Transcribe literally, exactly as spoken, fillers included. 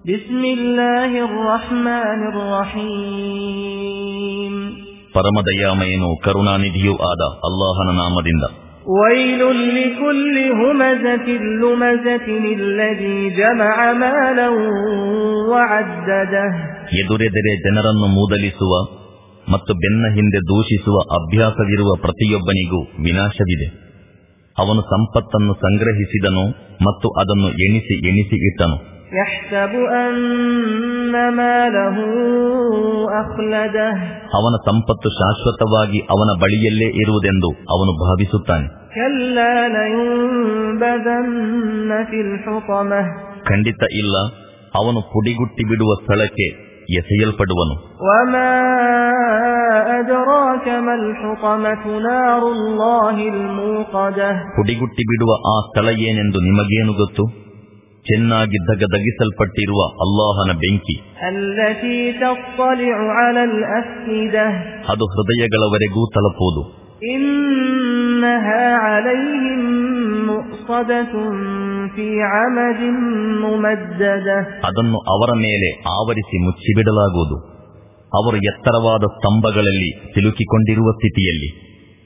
ಬಿಸ್ಮಿಲ್ಲಾಹಿರ್ ರಹ್ಮಾನಿರ್ ರಹೀಮ್. ಪರಮದಯಾಮಯನೂ ಕರುಣಾನಿಧಿಯೂ ಆದ ಅಲ್ಲಾಹನ ನಾಮದಿಂದ. ವೈಲುಲ್ ಲಿಕುಲ್ಲಿ ಹುಮಜತಿನ್ ಲುಮಜತಿನ್ ಅಲ್ಲದೀ ಜಮಅ ಮಾಲನ್ ವಅದ್ದದಹ್. ಎದುರೆದರೆ ಜನರನ್ನು ಮೂದಲಿಸುವ ಮತ್ತು ಬೆನ್ನ ಹಿಂದೆ ದೂಷಿಸುವ ಅಭ್ಯಾಸವಿರುವ ಪ್ರತಿಯೊಬ್ಬನಿಗೂ ವಿನಾಶವಿದೆ. ಅವನು ಸಂಪತ್ತನ್ನು ಸಂಗ್ರಹಿಸಿದನು ಮತ್ತು ಅದನ್ನು ಎಣಿಸಿ ಎಣಿಸಿ ಇಟ್ಟನು. ಯಹ್ಸಬು ಅನ್ನ ಮಾಲಹು ಅಖ್ಲದಹ್. ಅವನ ಸಂಪತ್ತು ಶಾಶ್ವತವಾಗಿ ಅವನ ಬಳಿಯಲ್ಲೇ ಇರುವುದೆಂದು ಅವನು ಭಾವಿಸುತ್ತಾನೆ. ಕಲ್ಲಾ ಲಯುಂಬದನ್ನ ಫಿಲ್ ಹುತಮಹ್. ಖಂಡಿತ ಇಲ್ಲ, ಅವನು ಪುಡಿಗುಟ್ಟಿ ಬಿಡುವ ಸ್ಥಳಕ್ಕೆ ಎಸೆಯಲ್ಪಡುವನು. ವಮಾ ಅದ್ರಾಕ ಮಲ್ ಹುತಮತು ನಾರುಲ್ಲಾಹಿಲ್ ಮೂಖದಹ್. ಪುಡಿಗುಟ್ಟಿ ಬಿಡುವ ಆ ಸ್ಥಳ ಏನೆಂದು ನಿಮಗೇನು ಗೊತ್ತು? ಚೆನ್ನಾಗಿ ದಗದಗಿಸಲ್ಪಟ್ಟಿರುವ ಅಲ್ಲಾಹನ ಬೆಂಕಿ. ಅಲ್ಲತೀ ತತ್ತಲಿഉ ಅಲಲ್ ಅಫ್ಇದಹ್. ಅದು ಹೃದಯಗಳವರೆಗೂ ತಲುಪುವುದು. ಇನ್ನಹಾ ಅಲೈಹಿಂ ಮುಅ್ಸದತುನ್ ಫೀ ಅಮದಿನ್ ಮುಮದ್ದದಹ್. ಅದನ್ನು ಅವರ ಮೇಲೆ ಆವರಿಸಿ ಮುಚ್ಚಿಬಿಡಲಾಗುವುದು, ಅವರು ಎತ್ತರವಾದ ಸ್ತಂಭಗಳಲ್ಲಿ ಸಿಲುಕಿಕೊಂಡಿರುವ ಸ್ಥಿತಿಯಲ್ಲಿ.